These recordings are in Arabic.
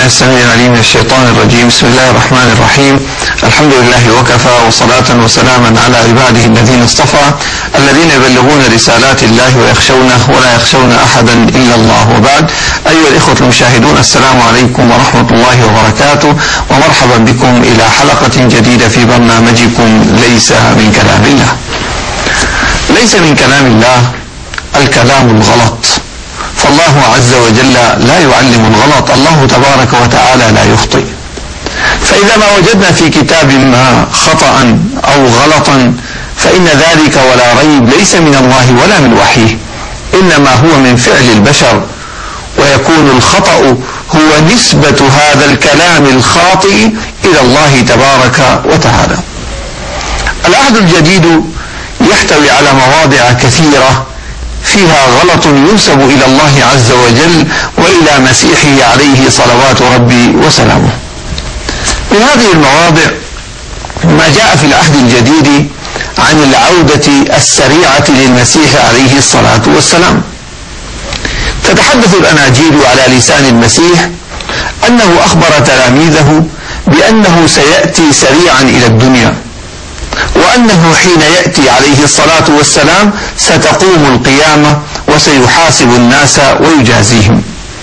السميع العليم من الشيطان الرجيم. بسم الله الرحمن الرحيم. الحمد لله وكفى، وصلاة وسلاما على عباده الذين اصطفى، الذين يبلغون رسالات الله ويخشونه ولا يخشون أحدا إلا الله. وبعد، أيها الإخوة المشاهدون، السلام عليكم ورحمة الله وبركاته، ومرحبا بكم إلى حلقة جديدة في برنامجكم ليس من كلام الله. ليس من كلام الله الكلام الغلط، فالله عز وجل لا يعلم الغلط، الله تبارك وتعالى لا يخطئ. فإذا ما وجدنا في كتاب ما خطأ أو غلطا فإن ذلك ولا ريب ليس من الله ولا من وحيه، إنما هو من فعل البشر، ويكون الخطأ هو نسبة هذا الكلام الخاطئ إلى الله تبارك وتعالى. العهد الجديد يحتوي على مواضع كثيرة فيها غلط ينسب إلى الله عز وجل وإلى مسيحه عليه صلوات ربي وسلامه. من هذه المواضع ما جاء في العهد الجديد عن العودة السريعة للمسيح عليه الصلاة والسلام. تتحدث الأناجيل على لسان المسيح أنه أخبر تلاميذه بأنه سيأتي سريعا إلى الدنيا، وأنه حين يأتي عليه الصلاة والسلام ستقوم القيامة وسيحاسب الناس ويجازيهم.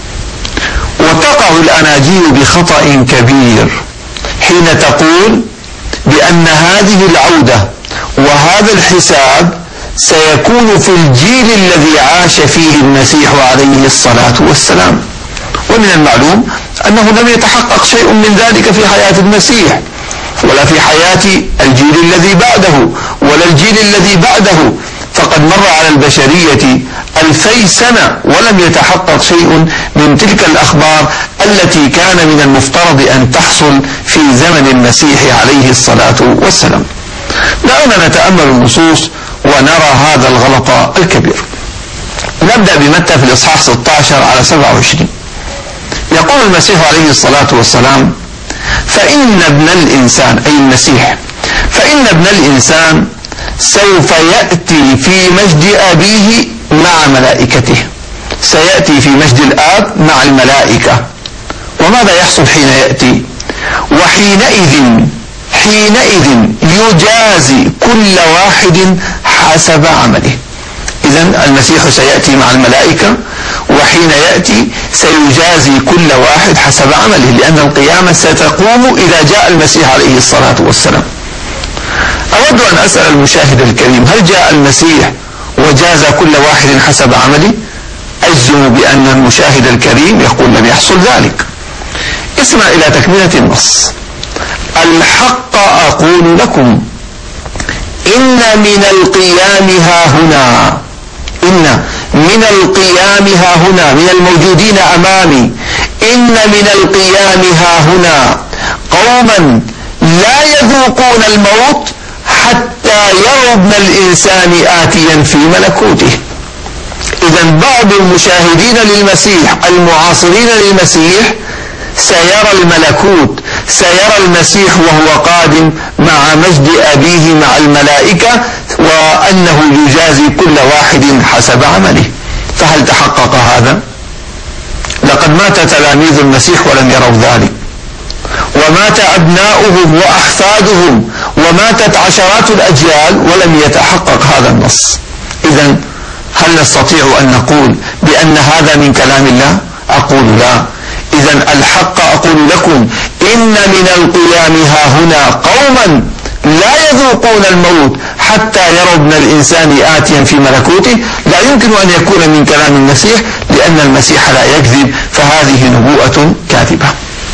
وتقع الأناجيل بخطأ كبير حين تقول بأن هذه العودة وهذا الحساب سيكون في الجيل الذي عاش فيه المسيح عليه الصلاة والسلام. ومن المعلوم أنه لم يتحقق شيء من ذلك في حياة المسيح، ولا في حياة الجيل الذي بعده، ولا الجيل الذي بعده، فقد مر على البشرية 2000 سنة ولم يتحقق شيء من تلك الأخبار التي كان من المفترض أن تحصل في زمن المسيح عليه الصلاة والسلام. دعونا نتأمل النصوص ونرى هذا الغلط الكبير. نبدأ بمتى في الإصحاح 16 على 27. يقول المسيح عليه الصلاة والسلام: فإن ابن الإنسان، أي المسيح، فإن ابن الإنسان سوف يأتي في مجد أبيه مع ملائكته. سيأتي في مجد الآب مع الملائكة. وماذا يحصل حين يأتي؟ حينئذ يجازي كل واحد حسب عمله. إذن المسيح سيأتي مع الملائكة، وحين يأتي سيجازي كل واحد حسب عمله، لأن القيامة ستقوم إذا جاء المسيح عليه الصلاة والسلام. أود أن أسأل المشاهد الكريم: هل جاء المسيح وجاز كل واحد حسب عمله؟ أجزم بأن المشاهد الكريم يقول لم يحصل ذلك. اسمع إلى تكملة النص: الحق أقول لكم إن من القيام ها هنا، من الموجودين أمامي، إن من القيام ها هنا قوما لا يذوقون الموت حتى يروا ابن الإنسان آتيا في ملكوته. إذن بعض المشاهدين للمسيح المعاصرين للمسيح سيرى الملكوت، سيرى المسيح وهو قادم مع مجد أبيه مع الملائكة، وأنه يجازي كل واحد حسب عمله. فهل تحقق هذا؟ لقد مات تلاميذ المسيح ولم يروا ذلك، ومات أبناؤهم وأحفادهم، وماتت عشرات الأجيال ولم يتحقق هذا النص. إذن هل نستطيع أن نقول بأن هذا من كلام الله؟ أقول لا. إذن الحق أقول لكم إن من القيام ها هنا قوما لا يذوقون الموت حتى يروا ابن الإنسان آتيا في ملكوته. لا يمكن أن يكون من كلام المسيح، لأن المسيح لا يكذب، فهذه نبوءة كاذبة.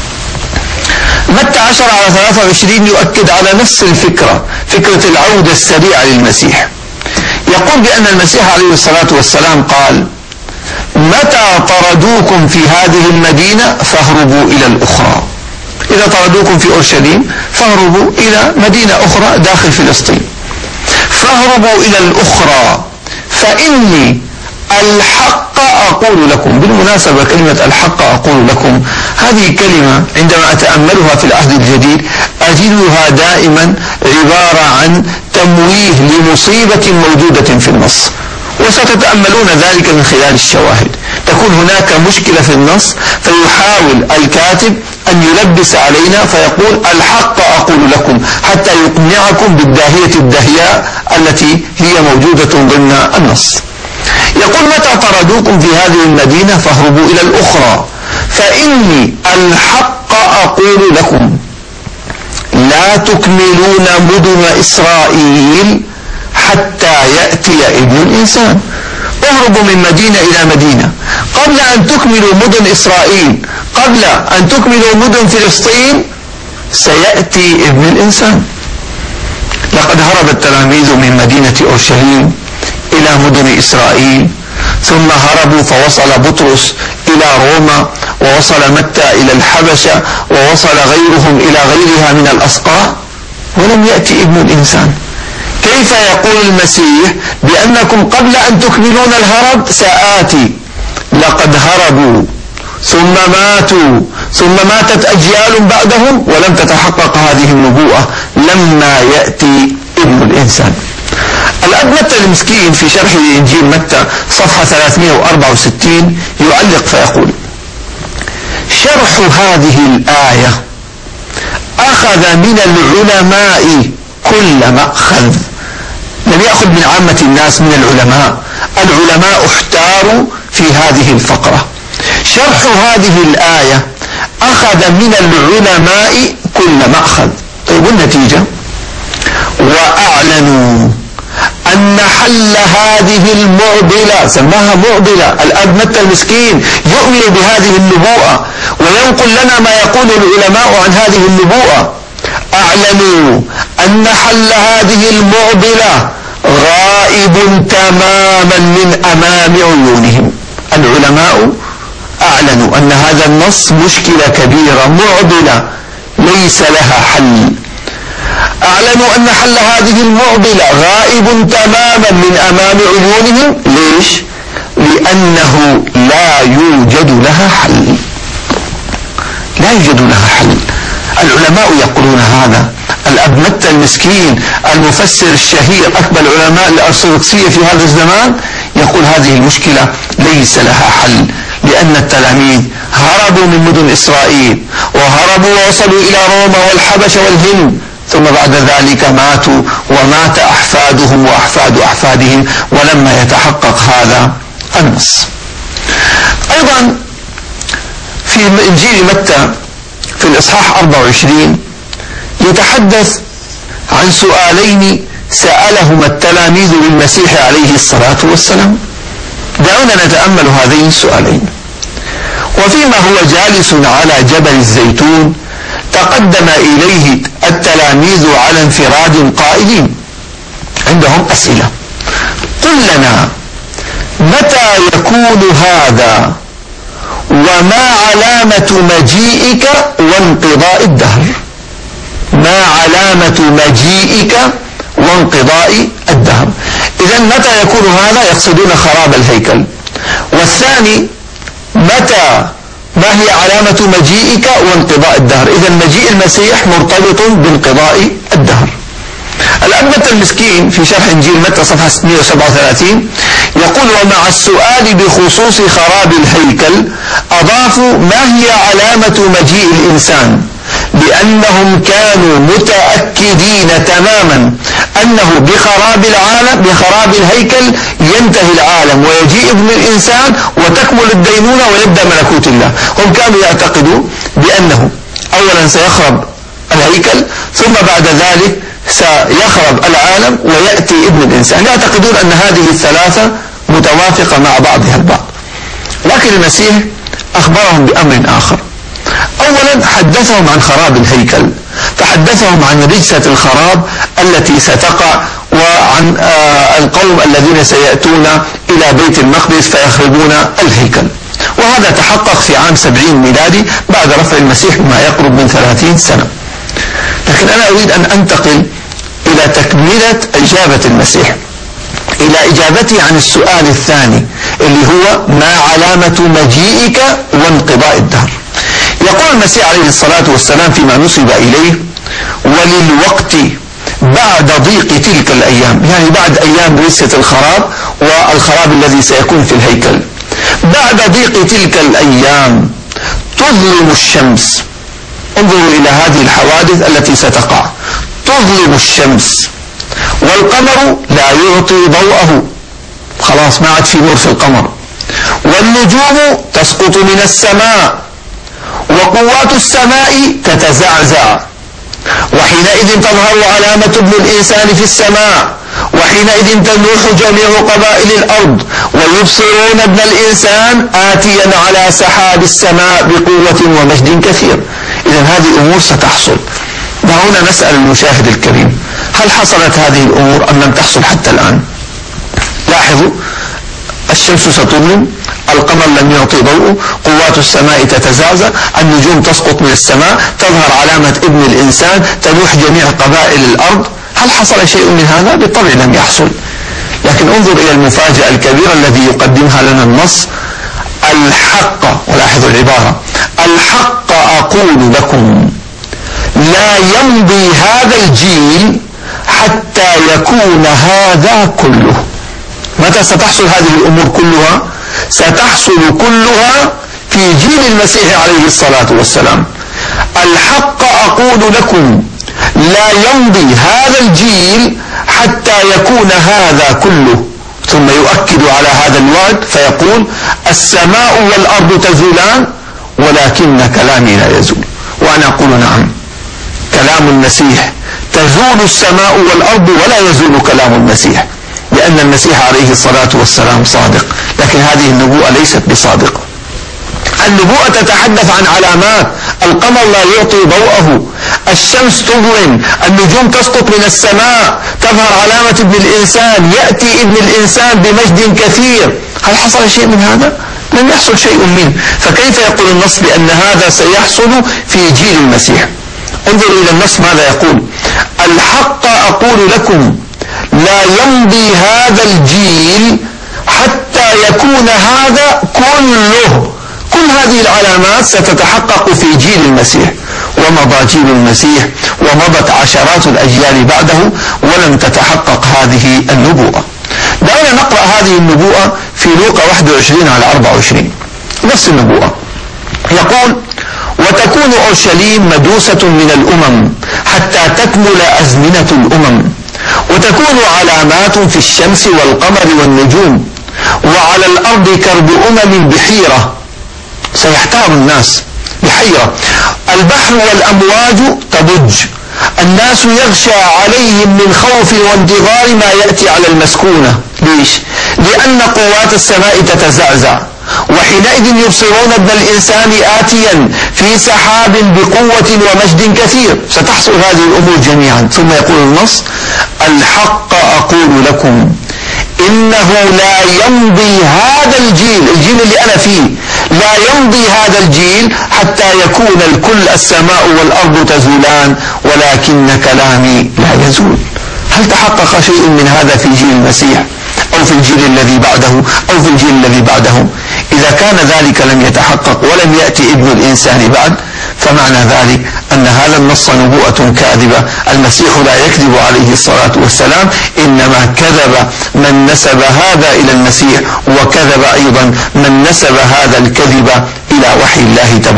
متى 10 على 23 يؤكد على نفس الفكرة، فكرة العودة السريعة للمسيح. يقول بأن المسيح عليه الصلاة والسلام قال: متى طردوكم في هذه المدينة فاهربوا إلى الأخرى. إذا طردوكم في أورشليم فاهربوا إلى مدينة أخرى داخل فلسطين. فاهربوا إلى الأخرى فإني الحق أقول لكم. بالمناسبة كلمة الحق أقول لكم هذه كلمة عندما أتأملها في العهد الجديد أجدها دائما عبارة عن تمويه لمصيبة موجودة في النص، وستتأملون ذلك من خلال الشواهد. يكون هناك مشكلة في النص، فيحاول الكاتب أن يلبس علينا فيقول الحق أقول لكم، حتى يقنعكم بالداهية الدهياء التي هي موجودة ضمن النص. يقول متى طردوكم في هذه المدينة فاهربوا إلى الأخرى، فإني الحق أقول لكم لا تكملون مدن إسرائيل حتى يأتي ابن الإنسان. اهربوا من مدينة إلى مدينة، قبل أن تكملوا مدن إسرائيل، قبل أن تكملوا مدن فلسطين، سيأتي ابن الإنسان. لقد هرب التلاميذ من مدينة أورشليم إلى مدن إسرائيل، ثم هربوا فوصل بطرس إلى روما، ووصل متى إلى الحبشة، ووصل غيرهم إلى غيرها من الأسقاط، ولم يأتي ابن الإنسان. كيف يقول المسيح بأنكم قبل أن تكملون الهرب سآتي؟ لقد هربوا ثم ماتوا، ثم ماتت أجيال بعدهم ولم تتحقق هذه النبوءة لما يأتي ابن الإنسان. الأب متى المسكين في شرح إنجيل متى صفحة 364 يعلق فيقول: شرح هذه الآية أخذ من العلماء كل مأخذ. لم يأخذ من عامة الناس، من العلماء. العلماء احتاروا في هذه الفقرة. شرح هذه الآية أخذ من العلماء كل مأخذ. طيب والنتيجة؟ وأعلنوا أن حل هذه المعضلة، سماها معضلة. الأب متى المسكين يؤمن بهذه النبوءة وينقل لنا ما يقول العلماء عن هذه النبوءة. أعلنوا أن حل هذه المعضلة غائب تماما من أمام عيونهم. العلماء أعلنوا أن هذا النص مشكلة كبيرة، معضلة ليس لها حل. أعلنوا أن حل هذه المعضلة غائب تماما من أمام عيونهم. ليش؟ لأنه لا يوجد لها حل. لا يوجد لها حل. العلماء يقولون هذا. الأب متى المسكين المفسر الشهير، أكبر علماء الأرثوذكسية في هذا الزمان، يقول هذه المشكلة ليس لها حل، لأن التلاميذ هربوا من مدن إسرائيل، وهربوا ووصلوا إلى روما والحبشة والهند، ثم بعد ذلك ماتوا، ومات أحفادهم وأحفاد أحفادهم، ولما يتحقق هذا النص. أيضا في إنجيل متى في الإصحاح 24 يتحدث عن سؤالين سألهما التلاميذ للمسيح عليه الصلاة والسلام. دعونا نتأمل هذين السؤالين. وفيما هو جالس على جبل الزيتون تقدم إليه التلاميذ على انفراد قائلين، عندهم أسئلة: قل لنا متى يكون هذا، وما علامة مجيئك وانقضاء الدهر؟ ما علامة مجيئك وانقضاء الدهر؟ إذن متى يكون هذا؟ يقصدون خراب الهيكل. والثاني ما هي علامة مجيئك وانقضاء الدهر؟ إذن مجيء المسيح مرتبط بانقضاء الدهر. الأب متى المسكين في شرح إنجيل متى صفحة 637 يقول: ومع السؤال بخصوص خراب الهيكل أضافوا ما هي علامة مجيء الإنسان، لأنهم كانوا متأكدين تماما أنه بخراب الهيكل ينتهي العالم ويجيء ابن الإنسان وتكمل الدينونة ويبدأ ملكوت الله. هم كانوا يعتقدون بأنه أولا سيخرب الهيكل، ثم بعد ذلك سيخرب العالم ويأتي ابن الإنسان. يعتقدون أن هذه الثلاثة متوافقة مع بعضها البعض. لكن المسيح أخبرهم بأمر آخر. أولا حدثهم عن خراب الهيكل، فحدثهم عن رجسة الخراب التي ستقع، وعن القوم الذين سيأتون إلى بيت المقدس فيخربون الهيكل. وهذا تحقق في عام 70 ميلادي بعد رفع المسيح بما يقرب من 30 سنة. لكن أنا أريد أن أنتقل إلى تكملة إجابة المسيح، إلى إجابته عن السؤال الثاني اللي هو ما علامة مجيئك وانقضاء الدهر. يقول المسيح عليه الصلاة والسلام فيما نسب إليه: وللوقت بعد ضيق تلك الأيام، يعني بعد أيام رجسة الخراب والخراب الذي سيكون في الهيكل، بعد ضيق تلك الأيام تظلم الشمس. انظروا إلى هذه الحوادث التي ستقع. تظلم الشمس والقمر لا يعطي ضوءه، خلاص ما عاد في نور في القمر، والنجوم تسقط من السماء وقوات السماء تتزعزع، وحينئذ تظهر علامة ابن الإنسان في السماء، وحينئذ تنوح جميع قبائل الأرض ويبصرون ابن الإنسان آتيا على سحاب السماء بقوة ومجد كثير. إذن هذه أمور ستحصل. دعونا نسأل المشاهد الكريم، هل حصلت هذه الأمور أم لم تحصل حتى الآن؟ لاحظوا، الشمس ستظلم، القمر لم يعطي ضوءه، قوات السماء تتزعزع، النجوم تسقط من السماء، تظهر علامة ابن الإنسان، تنوح جميع قبائل الأرض. هل حصل شيء من هذا؟ بالطبع لم يحصل. لكن انظر إلى المفاجأة الكبيرة الذي يقدمها لنا النص: الحق، ولاحظوا العبارة، الحق أقول لكم لا يمضي هذا الجيل حتى يكون هذا كله. متى ستحصل هذه الأمور كلها؟ ستحصل كلها في جيل المسيح عليه الصلاة والسلام. الحق أقول لكم لا يمضي هذا الجيل حتى يكون هذا كله. ثم يؤكد على هذا الوعد فيقول: السماء والأرض تزولان ولكن كلامي لا يزول. وأنا أقول نعم، كلام المسيح تزول السماء والأرض ولا يزول كلام المسيح، لأن المسيح عليه الصلاة والسلام صادق. لكن هذه النبوءة ليست بصادقة. النبوءة تتحدث عن علامات: القمر لا يعطي ضوءه، الشمس تظلم، النجوم تسقط من السماء، تظهر علامة ابن الإنسان، يأتي ابن الإنسان بمجد كثير. هل حصل شيء من هذا؟ لم يحصل شيء منه. فكيف يقول النص بأن هذا سيحصل في جيل المسيح؟ انظروا إلى النص ماذا يقول: الحق أقول لكم لا يمضي هذا الجيل حتى يكون هذا كله. كل هذه العلامات ستتحقق في جيل المسيح. ومضى جيل المسيح ومضت عشرات الأجيال بعده ولم تتحقق هذه النبوءة. دعونا نقرأ هذه النبوءة في لوقا 21-24. نفس النبوءة يقول: وتكون أورشليم مدوسة من الأمم حتى تكمل أزمنة الأمم، وتكون علامات في الشمس والقمر والنجوم، وعلى الأرض كرب أمم بحيرة. سيحتار الناس بحيرة، البحر والأمواج تضج، الناس يغشى عليهم من خوف وانتظار ما يأتي على المسكونة. ليش؟ لأن قوات السماء تتزعزع، وحينئذ يبصرون ابن الإنسان آتيا في سحاب بقوة ومجد كثير. ستحصل هذه الأمور جميعا. ثم يقول النص: الحق أقول لكم إنه لا يمضي هذا الجيل اللي أنا فيه، لا يمضي هذا الجيل حتى يكون الكل، السماء والأرض تزولان ولكن كلامي لا يزول. هل تحقق شيء من هذا في جيل المسيح أو في الجيل الذي بعده أو في الجيل الذي بعده؟ إذا كان ذلك لم يتحقق ولم يأتي ابن الإنسان بعد، فمعنى ذلك أن هذا النص نبوءة كاذبة. المسيح لا يكذب عليه الصلاة والسلام، إنما كذب من نسب هذا إلى المسيح، وكذب أيضا من نسب هذا الكذب إلى وحي الله تبارك